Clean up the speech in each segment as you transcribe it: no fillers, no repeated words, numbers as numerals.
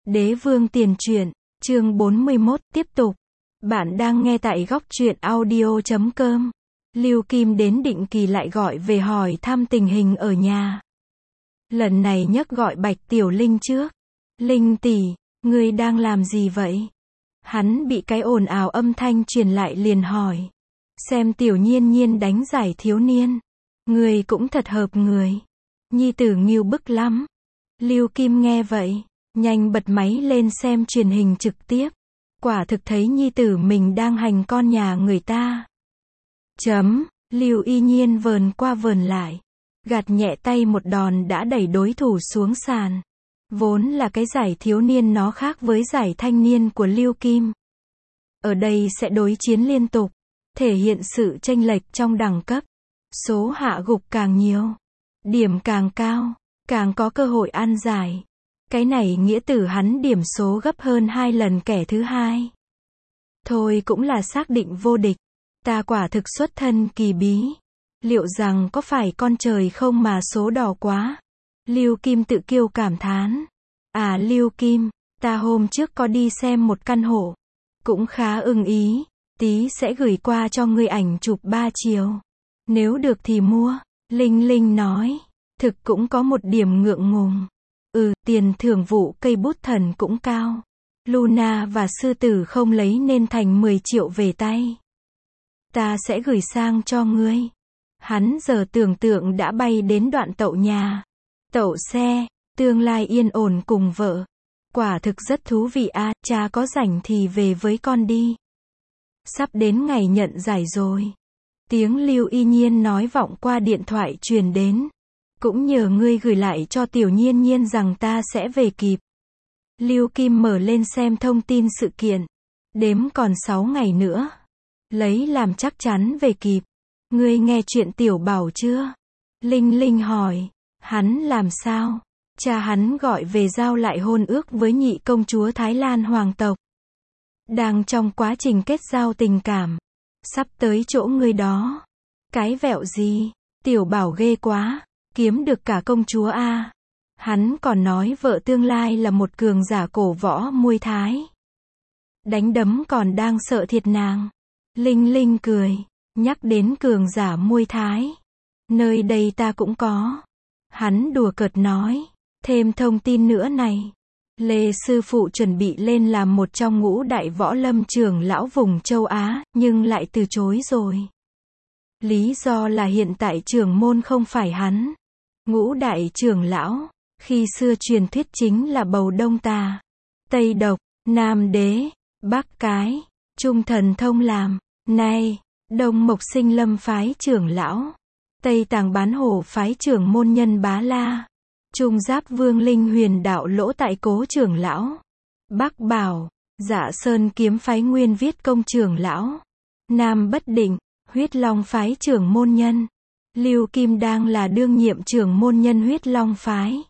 Đế vương tiền truyện, chương 41, tiếp tục. Bạn đang nghe tại góc truyện audio.com. Lưu Kim đến định kỳ lại gọi về hỏi thăm tình hình ở nhà. Lần này nhấc gọi Bạch Tiểu Linh trước. Linh tỷ, ngươi đang làm gì vậy? Hắn bị cái ồn ào âm thanh truyền lại liền hỏi. Xem Tiểu Nhiên Nhiên đánh giải thiếu niên. Ngươi cũng thật hợp người. Nhi tử ngưu bức lắm. Lưu Kim nghe vậy, nhanh bật máy lên xem truyền hình trực tiếp. Quả thực thấy nhi tử mình đang hành con nhà người ta. Lưu Y Nhiên vờn qua vờn lại, gạt nhẹ tay một đòn đã đẩy đối thủ xuống sàn. Vốn là cái giải thiếu niên nó khác với giải thanh niên của Lưu Kim. Ở đây sẽ đối chiến liên tục, thể hiện sự chênh lệch trong đẳng cấp. Số hạ gục càng nhiều, điểm càng cao, càng có cơ hội ăn giải. Cái này nghĩa tử hắn điểm số gấp hơn 2 lần kẻ thứ hai. Thôi cũng là xác định vô địch. Ta quả thực xuất thân kỳ bí. Liệu rằng có phải con trời không mà số đỏ quá? Lưu Kim tự kiêu cảm thán. À Lưu Kim, ta hôm trước có đi xem một căn hộ. Cũng khá ưng ý. Tí sẽ gửi qua cho ngươi ảnh chụp 3 chiều. Nếu được thì mua. Linh Linh nói. Thực cũng có một điểm ngượng ngùng. Tiền thưởng vụ cây bút thần cũng cao. Luna và sư tử không lấy nên thành 10 triệu về tay. Ta sẽ gửi sang cho ngươi. Hắn giờ tưởng tượng đã bay đến đoạn tậu nhà. Tậu xe, tương lai yên ổn cùng vợ. Quả thực rất thú vị à, cha có rảnh thì về với con đi. Sắp đến ngày nhận giải rồi. Tiếng Lưu Y Nhiên nói vọng qua điện thoại truyền đến. Cũng nhờ ngươi gửi lại cho Tiểu Nhiên Nhiên rằng ta sẽ về kịp. Lưu Kim mở lên xem thông tin sự kiện. Đếm còn 6 ngày nữa. Lấy làm chắc chắn về kịp. Ngươi nghe chuyện Tiểu Bảo chưa? Linh Linh hỏi. Hắn làm sao? Cha hắn gọi về giao lại hôn ước với nhị công chúa Thái Lan hoàng tộc. Đang trong quá trình kết giao tình cảm. Sắp tới chỗ ngươi đó. Cái vẹo gì? Tiểu Bảo ghê quá. Kiếm được cả công chúa a. Hắn còn nói vợ tương lai là một cường giả cổ võ Muay Thái. Đánh đấm còn đang sợ thiệt nàng. Linh Linh cười, nhắc đến cường giả Muay Thái. Nơi đây ta cũng có. Hắn đùa cợt nói, thêm thông tin nữa này. Lê sư phụ chuẩn bị lên làm một trong ngũ đại võ lâm trưởng lão vùng châu Á, nhưng lại từ chối rồi. Lý do là hiện tại trưởng môn không phải hắn. Ngũ đại trưởng lão, khi xưa truyền thuyết chính là Bầu Đông Tà, Tây Độc, Nam Đế, Bắc Cái, Trung Thần Thông làm. Nay, Đông Mộc Sinh Lâm phái trưởng lão, Tây Tàng Bán Hổ phái trưởng môn Nhân Bá La, Trung Giáp Vương Linh Huyền Đạo Lỗ Tại Cố trưởng lão, Bắc Bảo, Dạ Sơn Kiếm phái Nguyên Viết Công trưởng lão, Nam Bất Định, Huyết Long phái trưởng môn nhân. Lưu Kim đang là đương nhiệm trưởng môn nhân Huyết Long phái.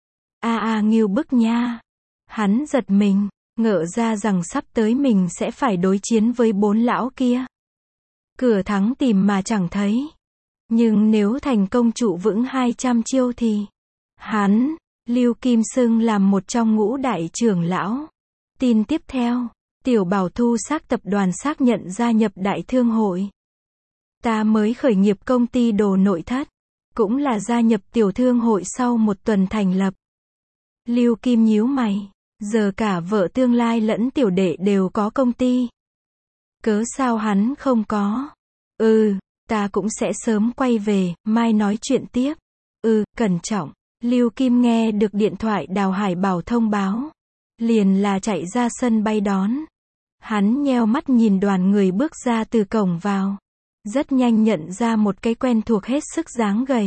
Ngưu bức nha. Hắn giật mình, ngỡ ra rằng sắp tới mình sẽ phải đối chiến với 4 lão kia. Cửa thắng tìm mà chẳng thấy. Nhưng nếu thành công trụ vững 200 chiêu thì hắn, Lưu Kim xưng làm một trong ngũ đại trưởng lão. Tin tiếp theo, Tiểu Bảo thu xác tập đoàn xác nhận gia nhập Đại Thương hội. Ta mới khởi nghiệp công ty đồ nội thất, cũng là gia nhập Tiểu Thương hội sau 1 tuần thành lập. Lưu Kim nhíu mày, giờ cả vợ tương lai lẫn tiểu đệ đều có công ty. Cớ sao hắn không có? Ta cũng sẽ sớm quay về, mai nói chuyện tiếp. Cẩn trọng. Lưu Kim nghe được điện thoại Đào Hải Bảo thông báo. Liền là chạy ra sân bay đón. Hắn nheo mắt nhìn đoàn người bước ra từ cổng vào. Rất nhanh nhận ra một cái quen thuộc hết sức dáng gầy.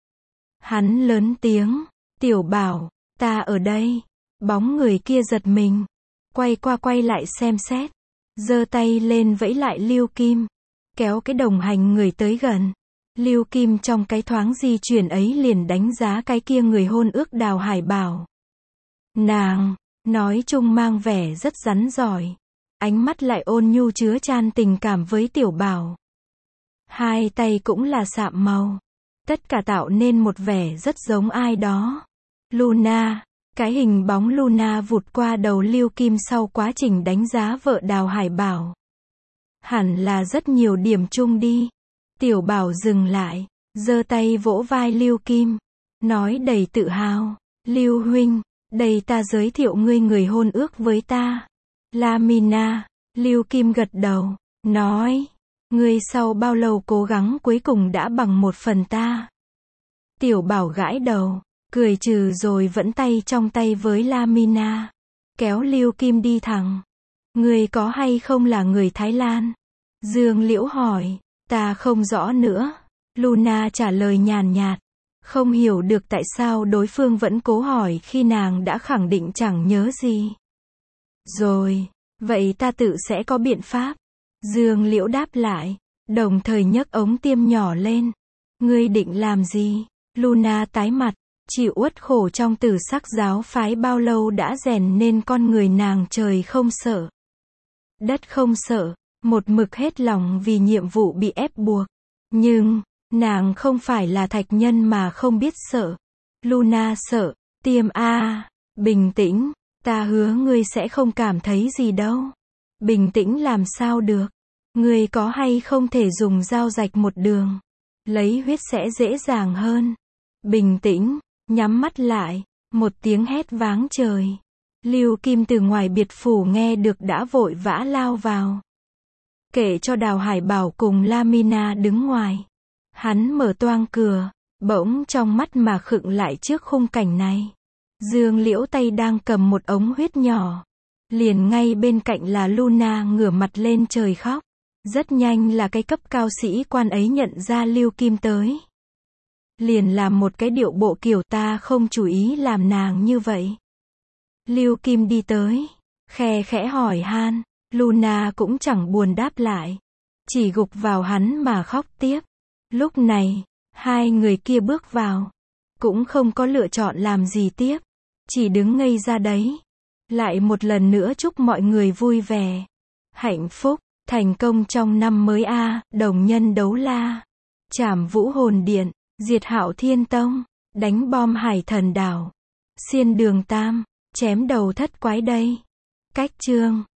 Hắn lớn tiếng, Tiểu Bảo, ta ở đây. Bóng người kia giật mình. Quay qua quay lại xem xét. Giơ tay lên vẫy lại Lưu Kim. Kéo cái đồng hành người tới gần. Lưu Kim trong cái thoáng di chuyển ấy liền đánh giá cái kia người hôn ước Đào Hải Bảo. Nàng, nói chung mang vẻ rất rắn giỏi. Ánh mắt lại ôn nhu chứa chan tình cảm với Tiểu Bảo. Hai tay cũng là sạm màu. Tất cả tạo nên một vẻ rất giống ai đó. Luna, Cái hình bóng Luna vụt qua đầu Lưu Kim sau quá trình đánh giá vợ Đào Hải Bảo. Hẳn là rất nhiều điểm chung đi. Tiểu Bảo dừng lại, giơ tay vỗ vai Lưu Kim, nói đầy tự hào, Lưu huynh, đây ta giới thiệu ngươi người hôn ước với ta. Lamina. Lưu Kim gật đầu, nói, ngươi sau bao lâu cố gắng cuối cùng đã bằng 1/10 ta. Tiểu Bảo gãi đầu, cười trừ rồi vẫn tay trong tay với Lamina, kéo Lưu Kim đi thẳng. Ngươi có hay không là người Thái Lan? Dương Liễu hỏi. Ta không rõ nữa. Luna trả lời nhàn nhạt, không hiểu được tại sao đối phương vẫn cố hỏi khi nàng đã khẳng định chẳng nhớ gì. Rồi, vậy ta tự sẽ có biện pháp. Dương Liễu đáp lại, đồng thời nhấc ống tiêm nhỏ lên. Ngươi định làm gì? Luna tái mặt, chịu uất khổ trong Tử Sắc giáo phái bao lâu đã rèn nên con người nàng trời không sợ, đất không sợ, một mực hết lòng vì nhiệm vụ bị ép buộc. Nhưng, nàng không phải là thạch nhân mà không biết sợ. Luna sợ, tiêm a, bình tĩnh, ta hứa ngươi sẽ không cảm thấy gì đâu. Bình tĩnh làm sao được? Ngươi có hay không thể dùng dao rạch một đường? Lấy huyết sẽ dễ dàng hơn. Bình tĩnh, nhắm mắt lại, một tiếng hét váng trời. Lưu Kim từ ngoài biệt phủ nghe được đã vội vã lao vào. Kể cho Đào Hải Bảo cùng Lamina đứng ngoài. Hắn mở toang cửa, bỗng trong mắt mà khựng lại trước khung cảnh này. Dương Liễu tay đang cầm một ống huyết nhỏ. Liền ngay bên cạnh là Luna ngửa mặt lên trời khóc. Rất nhanh là cái cấp cao sĩ quan ấy nhận ra Lưu Kim tới. Liền làm một cái điệu bộ kiểu ta không chú ý làm nàng như vậy. Lưu Kim đi tới, khe khẽ hỏi han. Luna cũng chẳng buồn đáp lại, chỉ gục vào hắn mà khóc tiếp. Lúc này, hai người kia bước vào, cũng không có lựa chọn làm gì tiếp, chỉ đứng ngây ra đấy. Lại một lần nữa chúc mọi người vui vẻ, hạnh phúc, thành công trong năm mới a. Đồng nhân đấu la, trảm Vũ Hồn Điện, diệt Hạo Thiên Tông, đánh bom Hải Thần Đảo, xiên Đường Tam, chém đầu thất quái đây. Cách chương